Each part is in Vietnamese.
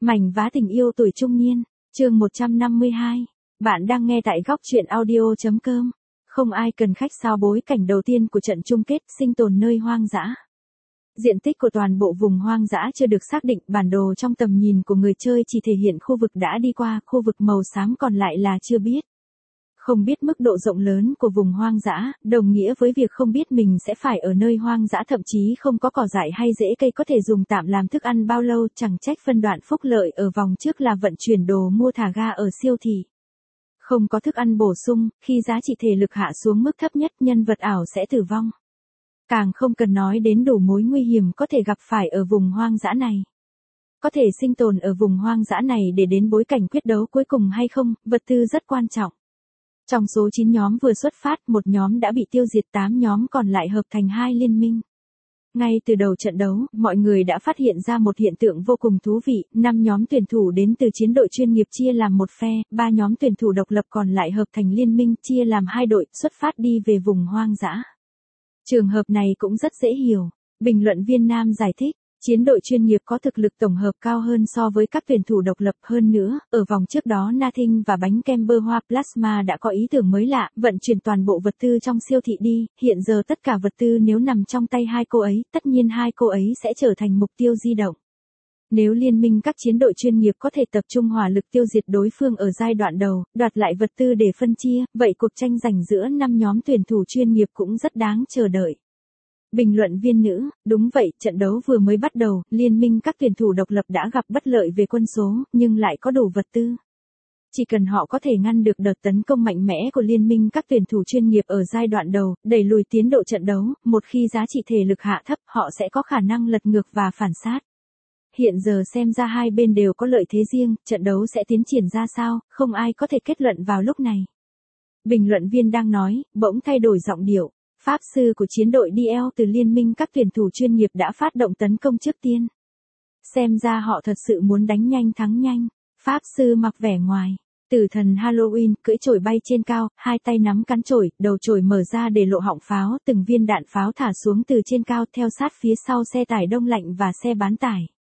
Mảnh vá tình yêu tuổi trung niên, chương 152. Bạn đang nghe tại góc truyện audio.com. Không ai cần khách sao bối cảnh đầu tiên của trận chung kết sinh tồn nơi hoang dã. Diện tích của toàn bộ vùng hoang dã chưa được xác định, bản đồ trong tầm nhìn của người chơi chỉ thể hiện khu vực đã đi qua, khu vực màu xám còn lại là chưa biết. Không biết mức độ rộng lớn của vùng hoang dã, đồng nghĩa với việc không biết mình sẽ phải ở nơi hoang dã, thậm chí không có cỏ dại hay rễ cây có thể dùng tạm làm thức ăn bao lâu. Chẳng trách phân đoạn phúc lợi ở vòng trước là vận chuyển đồ mua thả ga ở siêu thị. Không có thức ăn bổ sung, khi giá trị thể lực hạ xuống mức thấp nhất, nhân vật ảo sẽ tử vong. Càng không cần nói đến đủ mối nguy hiểm có thể gặp phải ở vùng hoang dã này. Có thể sinh tồn ở vùng hoang dã này để đến bối cảnh quyết đấu cuối cùng hay không, vật tư rất quan trọng. Trong số 9 nhóm vừa xuất phát, một nhóm đã bị tiêu diệt, 8 nhóm còn lại hợp thành 2 liên minh. Ngay từ đầu trận đấu, mọi người đã phát hiện ra một hiện tượng vô cùng thú vị, 5 nhóm tuyển thủ đến từ chiến đội chuyên nghiệp chia làm một phe, 3 nhóm tuyển thủ độc lập còn lại hợp thành liên minh, chia làm 2 đội, xuất phát đi về vùng hoang dã. Trường hợp này cũng rất dễ hiểu. Bình luận viên nam giải thích. Chiến đội chuyên nghiệp có thực lực tổng hợp cao hơn so với các tuyển thủ độc lập, hơn nữa, ở vòng trước đó Nothing và bánh kem bơ hoa Plasma đã có ý tưởng mới lạ, vận chuyển toàn bộ vật tư trong siêu thị đi, hiện giờ tất cả vật tư nếu nằm trong tay hai cô ấy, tất nhiên hai cô ấy sẽ trở thành mục tiêu di động. Nếu liên minh các chiến đội chuyên nghiệp có thể tập trung hỏa lực tiêu diệt đối phương ở giai đoạn đầu, đoạt lại vật tư để phân chia, vậy cuộc tranh giành giữa 5 nhóm tuyển thủ chuyên nghiệp cũng rất đáng chờ đợi. Bình luận viên nữ, đúng vậy, trận đấu vừa mới bắt đầu, liên minh các tuyển thủ độc lập đã gặp bất lợi về quân số, nhưng lại có đủ vật tư. Chỉ cần họ có thể ngăn được đợt tấn công mạnh mẽ của liên minh các tuyển thủ chuyên nghiệp ở giai đoạn đầu, đẩy lùi tiến độ trận đấu, một khi giá trị thể lực hạ thấp, họ sẽ có khả năng lật ngược và phản sát. Hiện giờ xem ra hai bên đều có lợi thế riêng, trận đấu sẽ tiến triển ra sao, không ai có thể kết luận vào lúc này. Bình luận viên đang nói, bỗng thay đổi giọng điệu. Pháp sư của chiến đội DL từ liên minh các tuyển thủ chuyên nghiệp đã phát động tấn công trước tiên. Xem ra họ thật sự muốn đánh nhanh thắng nhanh. Pháp sư mặc vẻ ngoài. Tử thần Halloween cưỡi chổi bay trên cao, hai tay nắm cán chổi, đầu chổi mở ra để lộ họng pháo, từng viên đạn pháo thả xuống từ trên cao theo sát phía sau xe tải đông lạnh và xe bán tải.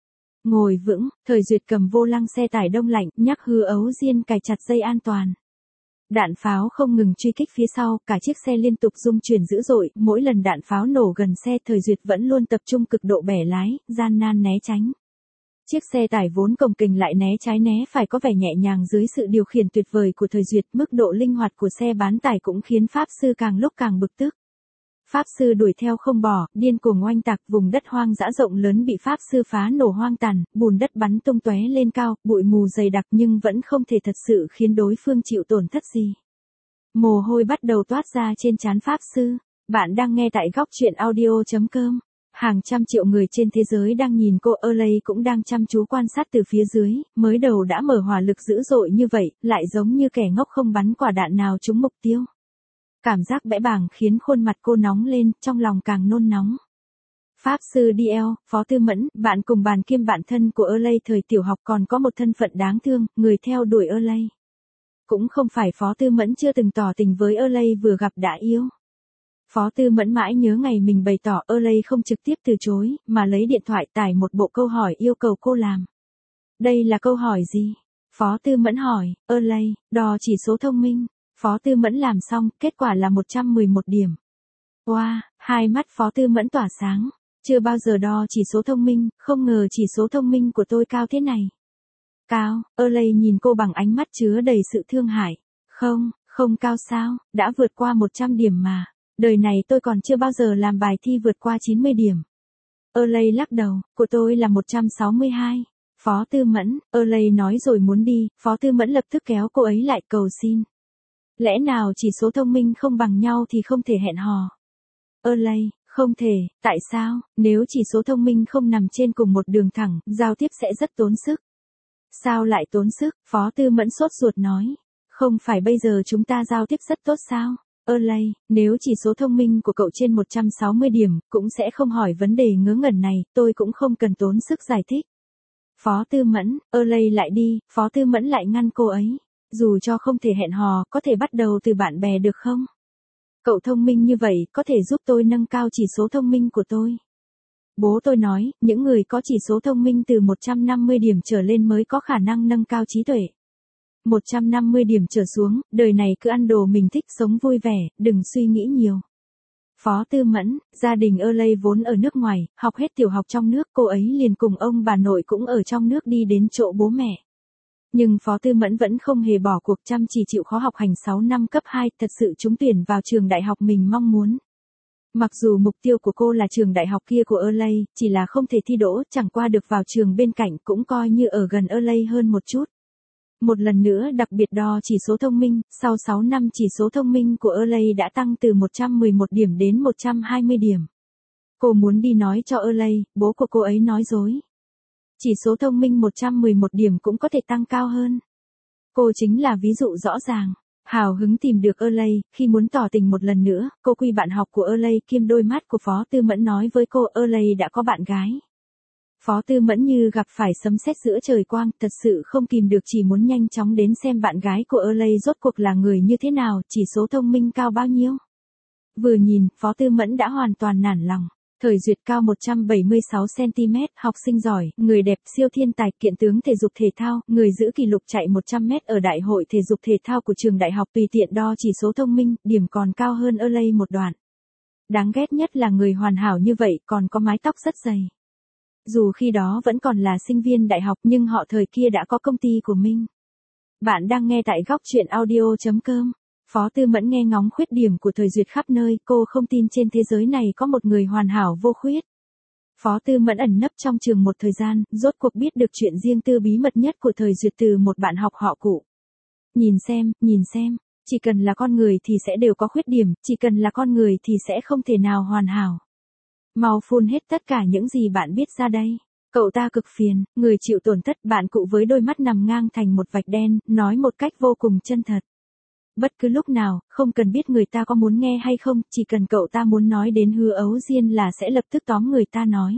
Ngồi vững, Thời Duyệt cầm vô lăng xe tải đông lạnh, nhắc Hứa Ấu Diên cài chặt dây an toàn. Đạn pháo không ngừng truy kích phía sau, cả chiếc xe liên tục rung chuyển dữ dội, mỗi lần đạn pháo nổ gần xe, Thời Duyệt vẫn luôn tập trung cực độ bẻ lái, gian nan né tránh. Chiếc xe tải vốn cồng kềnh lại né trái né phải có vẻ nhẹ nhàng dưới sự điều khiển tuyệt vời của Thời Duyệt, mức độ linh hoạt của xe bán tải cũng khiến Pháp sư càng lúc càng bực tức. Pháp sư đuổi theo không bỏ, điên cuồng oanh tạc, vùng đất hoang dã rộng lớn bị Pháp sư phá nổ hoang tàn, bùn đất bắn tung tóe lên cao, bụi mù dày đặc nhưng vẫn không thể thật sự khiến đối phương chịu tổn thất gì. Mồ hôi bắt đầu toát ra trên trán Pháp sư. Bạn đang nghe tại góc truyện audio.com. Hàng trăm triệu người trên thế giới đang nhìn cô Early cũng đang chăm chú quan sát từ phía dưới, mới đầu đã mở hỏa lực dữ dội như vậy, lại giống như kẻ ngốc không bắn quả đạn nào trúng mục tiêu. Cảm giác bẽ bàng khiến khuôn mặt cô nóng lên, trong lòng càng nôn nóng. Pháp sư DL, Phó Tư Mẫn, bạn cùng bàn kiêm bạn thân của Early thời tiểu học còn có một thân phận đáng thương, người theo đuổi Early. Cũng không phải Phó Tư Mẫn chưa từng tỏ tình với Early vừa gặp đã yêu. Phó Tư Mẫn mãi nhớ ngày mình bày tỏ Early không trực tiếp từ chối, mà lấy điện thoại tải một bộ câu hỏi yêu cầu cô làm. Đây là câu hỏi gì? Phó Tư Mẫn hỏi, Early, đo chỉ số thông minh. Phó Tư Mẫn làm xong, kết quả là 111 điểm. Wow, hai mắt Phó Tư Mẫn tỏa sáng. Chưa bao giờ đo chỉ số thông minh, không ngờ chỉ số thông minh của tôi cao thế này. Cao, Early nhìn cô bằng ánh mắt chứa đầy sự thương hại. Không cao sao, đã vượt qua 100 điểm mà. Đời này tôi còn chưa bao giờ làm bài thi vượt qua 90 điểm. Early lắc đầu, của tôi là 162. Phó Tư Mẫn, Early nói rồi muốn đi, Phó Tư Mẫn lập tức kéo cô ấy lại cầu xin. Lẽ nào chỉ số thông minh không bằng nhau thì không thể hẹn hò? Early, không thể, tại sao? Nếu chỉ số thông minh không nằm trên cùng một đường thẳng, giao tiếp sẽ rất tốn sức. Sao lại tốn sức? Phó Tư Mẫn sốt ruột nói. Không phải bây giờ chúng ta giao tiếp rất tốt sao? Early, nếu chỉ số thông minh của cậu trên 160 điểm, cũng sẽ không hỏi vấn đề ngớ ngẩn này, tôi cũng không cần tốn sức giải thích. Phó Tư Mẫn, Early lại đi, Phó Tư Mẫn lại ngăn cô ấy. Dù cho không thể hẹn hò, có thể bắt đầu từ bạn bè được không? Cậu thông minh như vậy, có thể giúp tôi nâng cao chỉ số thông minh của tôi. Bố tôi nói, những người có chỉ số thông minh từ 150 điểm trở lên mới có khả năng nâng cao trí tuệ. 150 điểm trở xuống, đời này cứ ăn đồ mình thích, sống vui vẻ, đừng suy nghĩ nhiều. Phó Tư Mẫn, gia đình LA vốn ở nước ngoài, học hết tiểu học trong nước, cô ấy liền cùng ông bà nội cũng ở trong nước đi đến chỗ bố mẹ. Nhưng Phó Tư Mẫn vẫn không hề bỏ cuộc, chăm chỉ chịu khó học hành 6 năm cấp 2, thật sự trúng tuyển vào trường đại học mình mong muốn. Mặc dù mục tiêu của cô là trường đại học kia của LA, chỉ là không thể thi đỗ, chẳng qua được vào trường bên cạnh cũng coi như ở gần LA hơn một chút. Một lần nữa đặc biệt đo chỉ số thông minh, sau 6 năm chỉ số thông minh của LA đã tăng từ 111 điểm đến 120 điểm. Cô muốn đi nói cho LA, bố của cô ấy nói dối. Chỉ số thông minh 111 điểm cũng có thể tăng cao hơn. Cô chính là ví dụ rõ ràng. Hào hứng tìm được LA, khi muốn tỏ tình một lần nữa, cô quy bạn học của LA kiêm đôi mắt của Phó Tư Mẫn nói với cô LA đã có bạn gái. Phó Tư Mẫn như gặp phải sấm sét giữa trời quang, thật sự không kìm được chỉ muốn nhanh chóng đến xem bạn gái của LA rốt cuộc là người như thế nào, chỉ số thông minh cao bao nhiêu. Vừa nhìn, Phó Tư Mẫn đã hoàn toàn nản lòng. Thời Duyệt cao 176cm, học sinh giỏi, người đẹp, siêu thiên tài, kiện tướng thể dục thể thao, người giữ kỷ lục chạy 100m ở Đại hội thể dục thể thao của trường đại học, tùy tiện đo chỉ số thông minh, điểm còn cao hơn LA một đoạn. Đáng ghét nhất là người hoàn hảo như vậy còn có mái tóc rất dày. Dù khi đó vẫn còn là sinh viên đại học nhưng họ thời kia đã có công ty của mình. Bạn đang nghe tại góc chuyện audio.com. Phó Tư Mẫn nghe ngóng khuyết điểm của Thời Duyệt khắp nơi, cô không tin trên thế giới này có một người hoàn hảo vô khuyết. Phó Tư Mẫn ẩn nấp trong trường một thời gian, rốt cuộc biết được chuyện riêng tư bí mật nhất của Thời Duyệt từ một bạn học họ cũ. Nhìn xem, chỉ cần là con người thì sẽ đều có khuyết điểm, chỉ cần là con người thì sẽ không thể nào hoàn hảo. Mau phun hết tất cả những gì bạn biết ra đây. Cậu ta cực phiền, người chịu tổn thất, bạn cụ với đôi mắt nằm ngang thành một vạch đen, nói một cách vô cùng chân thật. Bất cứ lúc nào, không cần biết người ta có muốn nghe hay không, chỉ cần cậu ta muốn nói đến Hứa Ấu Diên là sẽ lập tức tóm người ta nói.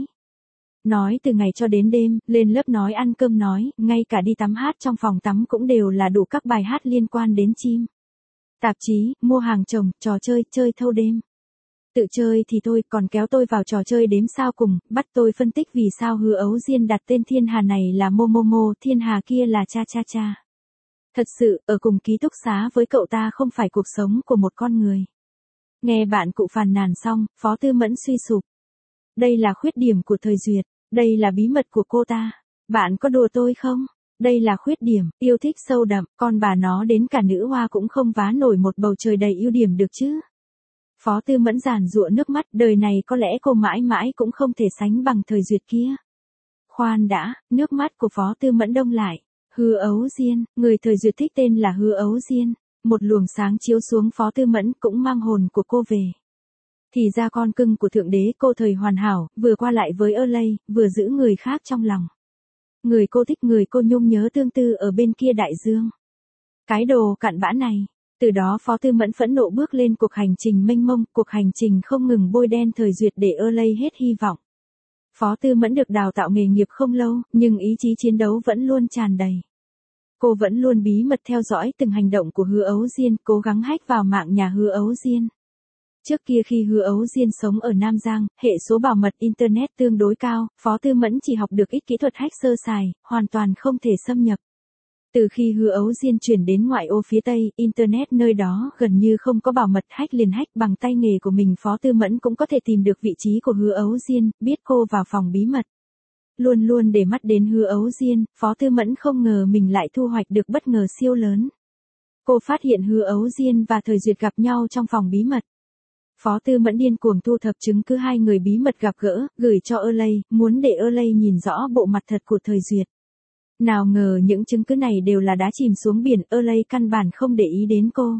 Nói từ ngày cho đến đêm, lên lớp nói, ăn cơm nói, ngay cả đi tắm hát trong phòng tắm cũng đều là đủ các bài hát liên quan đến chim. Tạp chí, mua hàng chồng, trò chơi, chơi thâu đêm. Tự chơi thì thôi, còn kéo tôi vào trò chơi đếm sao cùng, bắt tôi phân tích vì sao Hứa Ấu Diên đặt tên Thiên Hà này là Momomo, Thiên Hà kia là cha cha cha. Thật sự, ở cùng ký túc xá với cậu ta không phải cuộc sống của một con người. Nghe bạn cụ phàn nàn xong, Phó Tư Mẫn suy sụp. Đây là khuyết điểm của Thời Duyệt, đây là bí mật của cô ta. Bạn có đùa tôi không? Đây là khuyết điểm, yêu thích sâu đậm, con bà nó đến cả nữ hoa cũng không vá nổi một bầu trời đầy ưu điểm được chứ. Phó Tư Mẫn giàn giụa nước mắt, đời này có lẽ cô mãi mãi cũng không thể sánh bằng Thời Duyệt kia. Khoan đã, nước mắt của Phó Tư Mẫn đông lại. Hứa Ấu Diên, người Thời Duyệt thích tên là Hứa Ấu Diên. Một luồng sáng chiếu xuống Phó Tư Mẫn cũng mang hồn của cô về. Thì ra con cưng của Thượng Đế, cô thời hoàn hảo, vừa qua lại với LA, vừa giữ người khác trong lòng. Người cô thích, người cô nhung nhớ tương tư ở bên kia đại dương. Cái đồ cặn bã này. Từ đó Phó Tư Mẫn phẫn nộ bước lên cuộc hành trình mênh mông, cuộc hành trình không ngừng bôi đen Thời Duyệt để LA hết hy vọng. Phó Tư Mẫn được đào tạo nghề nghiệp không lâu, nhưng ý chí chiến đấu vẫn luôn tràn đầy. Cô vẫn luôn bí mật theo dõi từng hành động của Hứa Ấu Diên, cố gắng hack vào mạng nhà Hứa Ấu Diên. Trước kia khi Hứa Ấu Diên sống ở Nam Giang, hệ số bảo mật Internet tương đối cao, Phó Tư Mẫn chỉ học được ít kỹ thuật hack sơ sài, hoàn toàn không thể xâm nhập. Từ khi Hứa Ấu Diên chuyển đến ngoại ô phía Tây, Internet nơi đó gần như không có bảo mật, hack liền hack bằng tay nghề của mình. Phó Tư Mẫn cũng có thể tìm được vị trí của Hứa Ấu Diên, biết cô vào phòng bí mật. Luôn luôn để mắt đến Hứa Ấu Diên, Phó Tư Mẫn không ngờ mình lại thu hoạch được bất ngờ siêu lớn. Cô phát hiện Hứa Ấu Diên và Thời Duyệt gặp nhau trong phòng bí mật. Phó Tư Mẫn điên cuồng thu thập chứng cứ hai người bí mật gặp gỡ, gửi cho LA, muốn để LA nhìn rõ bộ mặt thật của Thời Duyệt. Nào ngờ những chứng cứ này đều là đá chìm xuống biển, LA căn bản không để ý đến cô.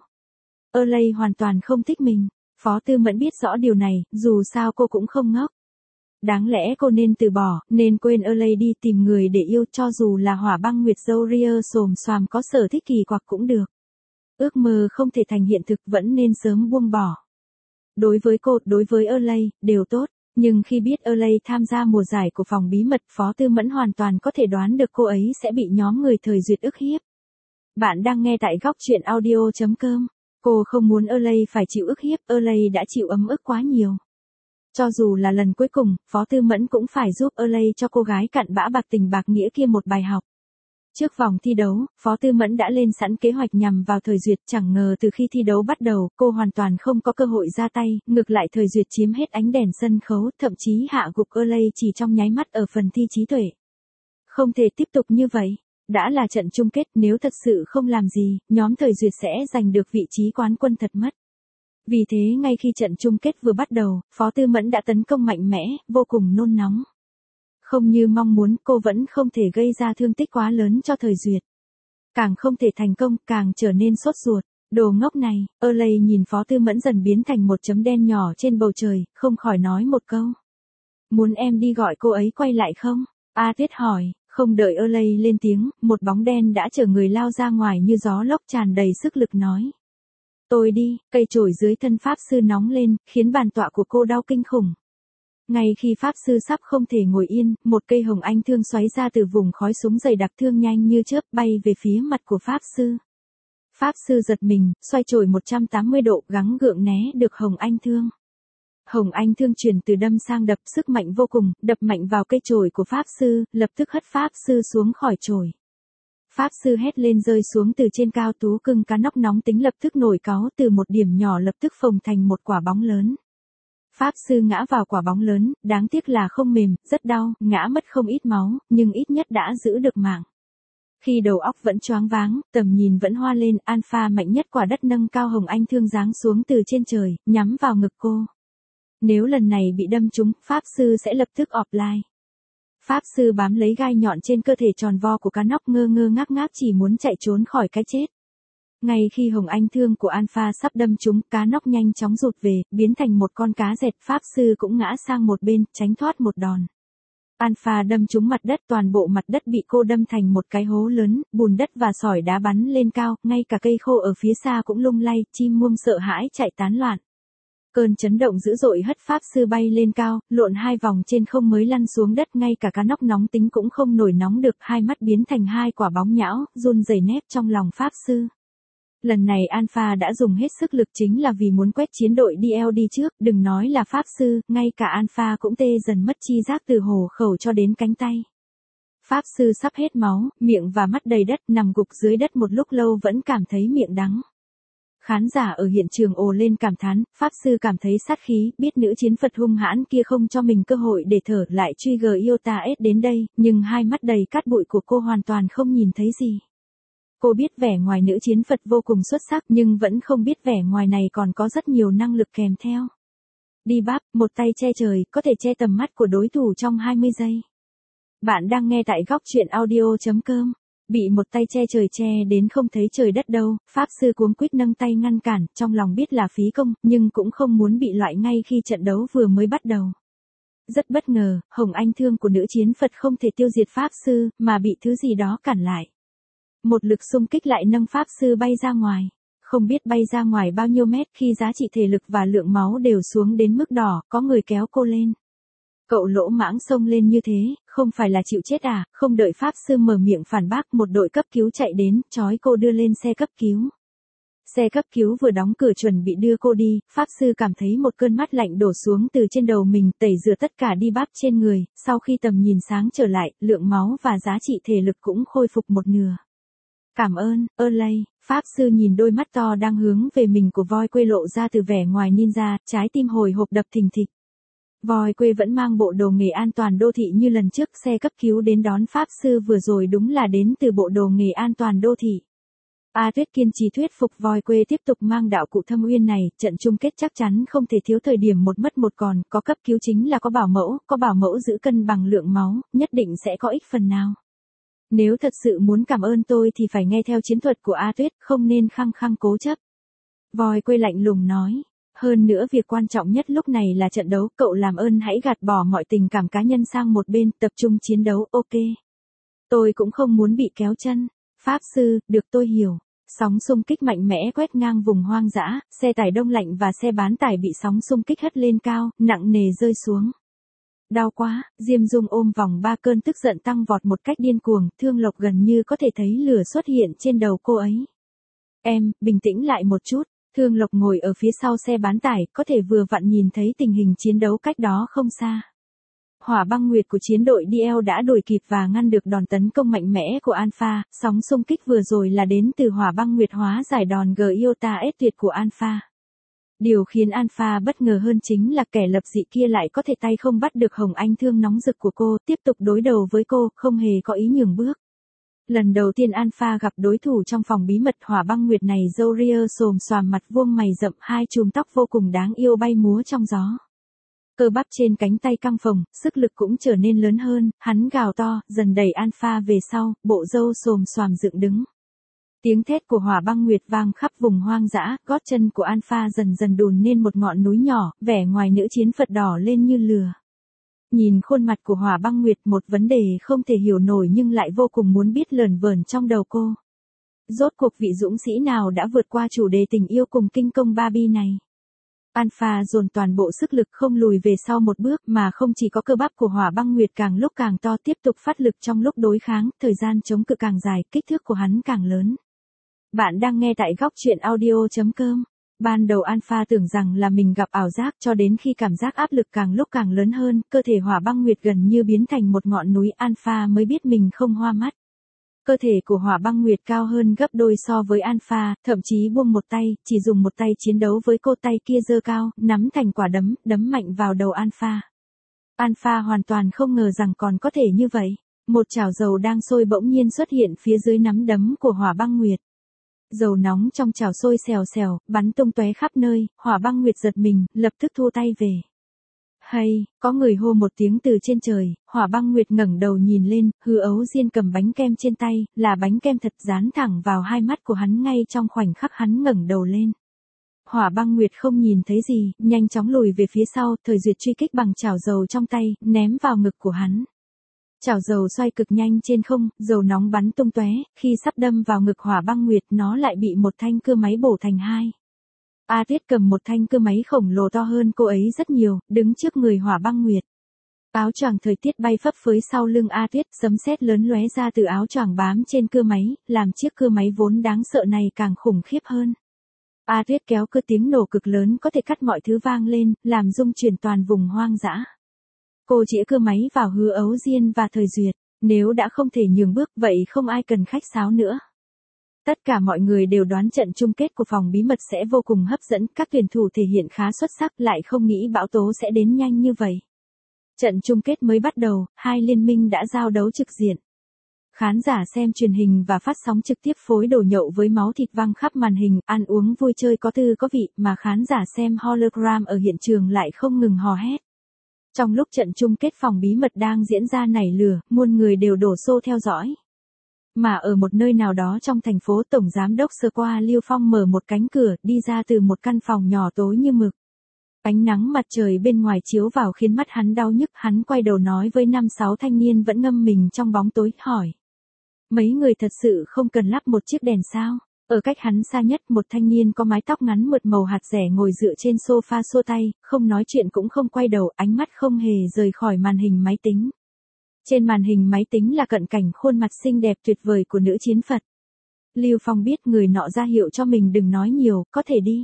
LA hoàn toàn không thích mình. Phó Tư Mẫn biết rõ điều này, dù sao cô cũng không ngốc. Đáng lẽ cô nên từ bỏ, nên quên LA đi tìm người để yêu, cho dù là Hỏa Băng Nguyệt Dâu Ria xồm xoàm có sở thích kỳ quặc cũng được. Ước mơ không thể thành hiện thực vẫn nên sớm buông bỏ. Đối với cô, đối với LA, đều tốt. Nhưng khi biết LA tham gia mùa giải của phòng bí mật, Phó Tư Mẫn hoàn toàn có thể đoán được cô ấy sẽ bị nhóm người Thời Duyệt ức hiếp. Bạn đang nghe tại góc chuyện audio.com. Cô không muốn LA phải chịu ức hiếp, LA đã chịu ấm ức quá nhiều. Cho dù là lần cuối cùng, Phó Tư Mẫn cũng phải giúp Lay cho cô gái cặn bã bạc tình bạc nghĩa kia một bài học. Trước vòng thi đấu, Phó Tư Mẫn đã lên sẵn kế hoạch nhằm vào Thời Duyệt, chẳng ngờ từ khi thi đấu bắt đầu, cô hoàn toàn không có cơ hội ra tay, ngược lại Thời Duyệt chiếm hết ánh đèn sân khấu, thậm chí hạ gục Lay chỉ trong nháy mắt ở phần thi trí tuệ. Không thể tiếp tục như vậy. Đã là trận chung kết, nếu thật sự không làm gì, nhóm Thời Duyệt sẽ giành được vị trí quán quân thật mất. Vì thế ngay khi trận chung kết vừa bắt đầu, Phó Tư Mẫn đã tấn công mạnh mẽ, vô cùng nôn nóng. Không như mong muốn, cô vẫn không thể gây ra thương tích quá lớn cho Thời Duyệt. Càng không thể thành công, càng trở nên sốt ruột. Đồ ngốc này, Lay nhìn Phó Tư Mẫn dần biến thành một chấm đen nhỏ trên bầu trời, không khỏi nói một câu. Muốn em đi gọi cô ấy quay lại không? A Tuyết hỏi. Không đợi Lay lên tiếng, một bóng đen đã chở người lao ra ngoài như gió lốc tràn đầy sức lực nói. Tôi đi, cây chổi dưới thân Pháp Sư nóng lên, khiến bàn tọa của cô đau kinh khủng. Ngay khi Pháp Sư sắp không thể ngồi yên, một cây hồng anh thương xoáy ra từ vùng khói súng dày đặc thương nhanh như chớp bay về phía mặt của Pháp Sư. Pháp Sư giật mình, xoay chổi 180 độ, gắng gượng né được hồng anh thương. Hồng anh thương chuyển từ đâm sang đập, sức mạnh vô cùng, đập mạnh vào cây chổi của Pháp Sư, lập tức hất Pháp Sư xuống khỏi chổi. Pháp Sư hét lên rơi xuống từ trên cao, tú cưng cá nóc nóng tính lập tức nổi cáu, từ một điểm nhỏ lập tức phồng thành một quả bóng lớn. Pháp Sư ngã vào quả bóng lớn, đáng tiếc là không mềm, rất đau, ngã mất không ít máu, nhưng ít nhất đã giữ được mạng. Khi đầu óc vẫn choáng váng, tầm nhìn vẫn hoa lên, Alpha mạnh nhất quả đất nâng cao hồng anh thương giáng xuống từ trên trời, nhắm vào ngực cô. Nếu lần này bị đâm trúng, Pháp Sư sẽ lập tức offline. Pháp Sư bám lấy gai nhọn trên cơ thể tròn vo của cá nóc, ngơ ngơ ngác ngác chỉ muốn chạy trốn khỏi cái chết. Ngay khi hồng anh thương của Alpha sắp đâm trúng, cá nóc nhanh chóng rụt về, biến thành một con cá dẹt, Pháp Sư cũng ngã sang một bên, tránh thoát một đòn. Alpha đâm trúng mặt đất, toàn bộ mặt đất bị cô đâm thành một cái hố lớn, bùn đất và sỏi đá bắn lên cao, ngay cả cây khô ở phía xa cũng lung lay, chim muông sợ hãi chạy tán loạn. Cơn chấn động dữ dội hất Pháp Sư bay lên cao, lộn 2 vòng trên không mới lăn xuống đất, ngay cả cá nóc nóng tính cũng không nổi nóng được, hai mắt biến thành 2 quả bóng nhão, run rẩy nép trong lòng Pháp Sư. Lần này Alpha đã dùng hết sức lực chính là vì muốn quét chiến đội DL đi trước, đừng nói là Pháp Sư, ngay cả Alpha cũng tê dần mất chi giác từ hổ khẩu cho đến cánh tay. Pháp Sư sắp hết máu, miệng và mắt đầy đất, nằm gục dưới đất một lúc lâu vẫn cảm thấy miệng đắng. Khán giả ở hiện trường ồ lên cảm thán, Pháp Sư cảm thấy sát khí, biết nữ chiến Phật hung hãn kia không cho mình cơ hội để thở, lại truy Iota S đến đây, nhưng hai mắt đầy cát bụi của cô hoàn toàn không nhìn thấy gì. Cô biết vẻ ngoài nữ chiến Phật vô cùng xuất sắc nhưng vẫn không biết vẻ ngoài này còn có rất nhiều năng lực kèm theo. Đi bắp, một tay che trời, có thể che tầm mắt của đối thủ trong 20 giây. Bạn đang nghe tại góc truyện audio.com. Bị một tay che trời che đến không thấy trời đất đâu, Pháp Sư cuống quýt nâng tay ngăn cản, trong lòng biết là phí công, nhưng cũng không muốn bị loại ngay khi trận đấu vừa mới bắt đầu. Rất bất ngờ, hồng anh thương của nữ chiến Phật không thể tiêu diệt Pháp Sư, mà bị thứ gì đó cản lại. Một lực xung kích lại nâng Pháp Sư bay ra ngoài. Không biết bay ra ngoài bao nhiêu mét, khi giá trị thể lực và lượng máu đều xuống đến mức đỏ, có người kéo cô lên. Cậu lỗ mãng xông lên như thế, không phải là chịu chết à? Không đợi Pháp Sư mở miệng phản bác, một đội cấp cứu chạy đến, trói cô đưa lên xe cấp cứu. Xe cấp cứu vừa đóng cửa chuẩn bị đưa cô đi, Pháp Sư cảm thấy một cơn mát lạnh đổ xuống từ trên đầu mình, tẩy rửa tất cả đi bắp trên người, sau khi tầm nhìn sáng trở lại, lượng máu và giá trị thể lực cũng khôi phục một nửa. Cảm ơn, Lay. Pháp Sư nhìn đôi mắt to đang hướng về mình của voi quê lộ ra từ vẻ ngoài ninja, trái tim hồi hộp đập thình thịch. Voi quê vẫn mang bộ đồ nghề an toàn đô thị như lần trước, xe cấp cứu đến đón Pháp Sư vừa rồi đúng là đến từ bộ đồ nghề an toàn đô thị. A Tuyết kiên trì thuyết phục voi quê tiếp tục mang đạo cụ Thâm Uyên này, trận chung kết chắc chắn không thể thiếu thời điểm một mất một còn, có cấp cứu chính là có bảo mẫu giữ cân bằng lượng máu, nhất định sẽ có ích phần nào. Nếu thật sự muốn cảm ơn tôi thì phải nghe theo chiến thuật của A Tuyết, không nên khăng khăng cố chấp. Voi quê lạnh lùng nói. Hơn nữa việc quan trọng nhất lúc này là trận đấu, cậu làm ơn hãy gạt bỏ mọi tình cảm cá nhân sang một bên, tập trung chiến đấu, ok. Tôi cũng không muốn bị kéo chân. Pháp Sư, được tôi hiểu. Sóng xung kích mạnh mẽ quét ngang vùng hoang dã, xe tải đông lạnh và xe bán tải bị sóng xung kích hất lên cao, nặng nề rơi xuống. Đau quá, Diêm Dung ôm vòng ba, cơn tức giận tăng vọt một cách điên cuồng, Thương Lộc gần như có thể thấy lửa xuất hiện trên đầu cô ấy. Em, bình tĩnh lại một chút. Thương Lộc ngồi ở phía sau xe bán tải, có thể vừa vặn nhìn thấy tình hình chiến đấu cách đó không xa. Hỏa băng nguyệt của chiến đội DL đã đuổi kịp và ngăn được đòn tấn công mạnh mẽ của Alpha, sóng xung kích vừa rồi là đến từ hỏa băng nguyệt hóa giải đòn Giota S tuyệt của Alpha. Điều khiến Alpha bất ngờ hơn chính là kẻ lập dị kia lại có thể tay không bắt được hồng anh thương nóng rực của cô, tiếp tục đối đầu với cô, không hề có ý nhường bước. Lần đầu tiên Alpha gặp đối thủ trong phòng bí mật hỏa băng nguyệt này, râu ria xồm xoàm, mặt vuông mày rậm, hai chùm tóc vô cùng đáng yêu bay múa trong gió. Cơ bắp trên cánh tay căng phồng, sức lực cũng trở nên lớn hơn, hắn gào to, dần đẩy Alpha về sau, bộ râu xồm xoàm dựng đứng. Tiếng thét của hỏa băng nguyệt vang khắp vùng hoang dã, gót chân của Alpha dần dần đùn lên một ngọn núi nhỏ, vẻ ngoài nữ chiến Phật đỏ lên như lửa. Nhìn khuôn mặt của hỏa băng nguyệt, một vấn đề không thể hiểu nổi nhưng lại vô cùng muốn biết lởn vởn trong đầu cô. Rốt cuộc vị dũng sĩ nào đã vượt qua chủ đề tình yêu cùng kinh công Barbie này? Alpha dồn toàn bộ sức lực không lùi về sau một bước, mà không chỉ có cơ bắp của hỏa băng nguyệt càng lúc càng to, tiếp tục phát lực trong lúc đối kháng, thời gian chống cự càng dài, kích thước của hắn càng lớn. Bạn đang nghe tại góc truyện audio.com. Ban đầu Alpha tưởng rằng là mình gặp ảo giác, cho đến khi cảm giác áp lực càng lúc càng lớn hơn, cơ thể hỏa băng nguyệt gần như biến thành một ngọn núi, Alpha mới biết mình không hoa mắt. Cơ thể của hỏa băng nguyệt cao hơn gấp đôi so với Alpha, thậm chí buông một tay, chỉ dùng một tay chiến đấu với cô, tay kia giơ cao, nắm thành quả đấm, đấm mạnh vào đầu Alpha. Alpha hoàn toàn không ngờ rằng còn có thể như vậy. Một chảo dầu đang sôi bỗng nhiên xuất hiện phía dưới nắm đấm của hỏa băng nguyệt. Dầu nóng trong chảo sôi xèo xèo, bắn tung tóe khắp nơi, hỏa băng nguyệt giật mình, lập tức thua tay về. Hay, có người hô một tiếng từ trên trời, hỏa băng nguyệt ngẩng đầu nhìn lên, Hư Ấu Diên cầm bánh kem trên tay, là bánh kem thật, dán thẳng vào hai mắt của hắn ngay trong khoảnh khắc hắn ngẩng đầu lên. Hỏa băng nguyệt không nhìn thấy gì, nhanh chóng lùi về phía sau, Thời Duyệt truy kích bằng chảo dầu trong tay, ném vào ngực của hắn. Chảo dầu xoay cực nhanh trên không, dầu nóng bắn tung tóe, khi sắp đâm vào ngực hỏa băng nguyệt, nó lại bị một thanh cưa máy bổ thành hai. A Tuyết cầm một thanh cưa máy khổng lồ to hơn cô ấy rất nhiều, đứng trước người hỏa băng nguyệt. Áo choàng thời tiết bay phấp phới sau lưng A Tuyết, sấm sét lớn lóe ra từ áo choàng bám trên cưa máy, làm chiếc cưa máy vốn đáng sợ này càng khủng khiếp hơn. A Tuyết kéo cưa, tiếng nổ cực lớn có thể cắt mọi thứ vang lên, làm rung chuyển toàn vùng hoang dã. Cô chĩa cưa máy vào Hư Ấu Diên và Thời Duyệt, nếu đã không thể nhường bước vậy không ai cần khách sáo nữa. Tất cả mọi người đều đoán trận chung kết của phòng bí mật sẽ vô cùng hấp dẫn, các tuyển thủ thể hiện khá xuất sắc, lại không nghĩ bão tố sẽ đến nhanh như vậy. Trận chung kết mới bắt đầu, hai liên minh đã giao đấu trực diện. Khán giả xem truyền hình và phát sóng trực tiếp phối đồ nhậu với máu thịt văng khắp màn hình, ăn uống vui chơi có tư có vị, mà khán giả xem hologram ở hiện trường lại không ngừng hò hét. Trong lúc trận chung kết phòng bí mật đang diễn ra nảy lửa, muôn người đều đổ xô theo dõi. Mà ở một nơi nào đó trong thành phố, Tổng Giám đốc Sơ Qua Liêu Phong mở một cánh cửa, đi ra từ một căn phòng nhỏ tối như mực. Ánh nắng mặt trời bên ngoài chiếu vào khiến mắt hắn đau nhức, hắn quay đầu nói với 5-6 thanh niên vẫn ngâm mình trong bóng tối, hỏi. Mấy người thật sự không cần lắp một chiếc đèn sao? Ở cách hắn xa nhất, một thanh niên có mái tóc ngắn mượt màu hạt rẻ ngồi dựa trên sofa xô tay, không nói chuyện cũng không quay đầu, ánh mắt không hề rời khỏi màn hình máy tính. Trên màn hình máy tính là cận cảnh khuôn mặt xinh đẹp tuyệt vời của nữ chiến Phật. Lưu Phong biết người nọ ra hiệu cho mình đừng nói nhiều, có thể đi.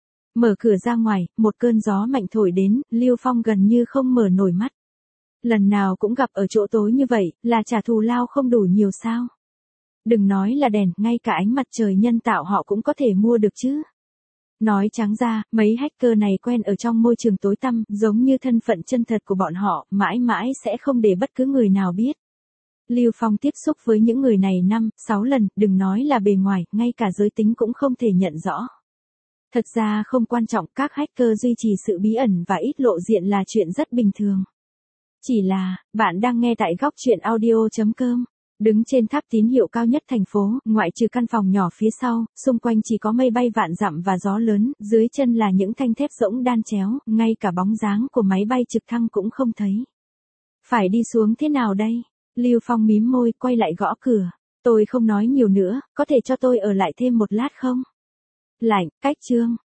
Mở cửa ra ngoài, một cơn gió mạnh thổi đến, Lưu Phong gần như không mở nổi mắt. Lần nào cũng gặp ở chỗ tối như vậy, là trả thù lao không đủ nhiều sao? Đừng nói là đèn, ngay cả ánh mặt trời nhân tạo họ cũng có thể mua được chứ. Nói trắng ra, mấy hacker này quen ở trong môi trường tối tăm, giống như thân phận chân thật của bọn họ, mãi mãi sẽ không để bất cứ người nào biết. Lưu Phong tiếp xúc với những người này 5-6 lần, đừng nói là bề ngoài, ngay cả giới tính cũng không thể nhận rõ. Thật ra không quan trọng, các hacker duy trì sự bí ẩn và ít lộ diện là chuyện rất bình thường. Chỉ là, bạn đang nghe tại góc truyện audio.com. Đứng trên tháp tín hiệu cao nhất thành phố, ngoại trừ căn phòng nhỏ phía sau, xung quanh chỉ có mây bay vạn dặm và gió lớn, dưới chân là những thanh thép rỗng đan chéo, ngay cả bóng dáng của máy bay trực thăng cũng không thấy. Phải đi xuống thế nào đây? Lưu Phong mím môi, quay lại gõ cửa. Tôi không nói nhiều nữa, có thể cho tôi ở lại thêm một lát không? Lạnh, cách chương.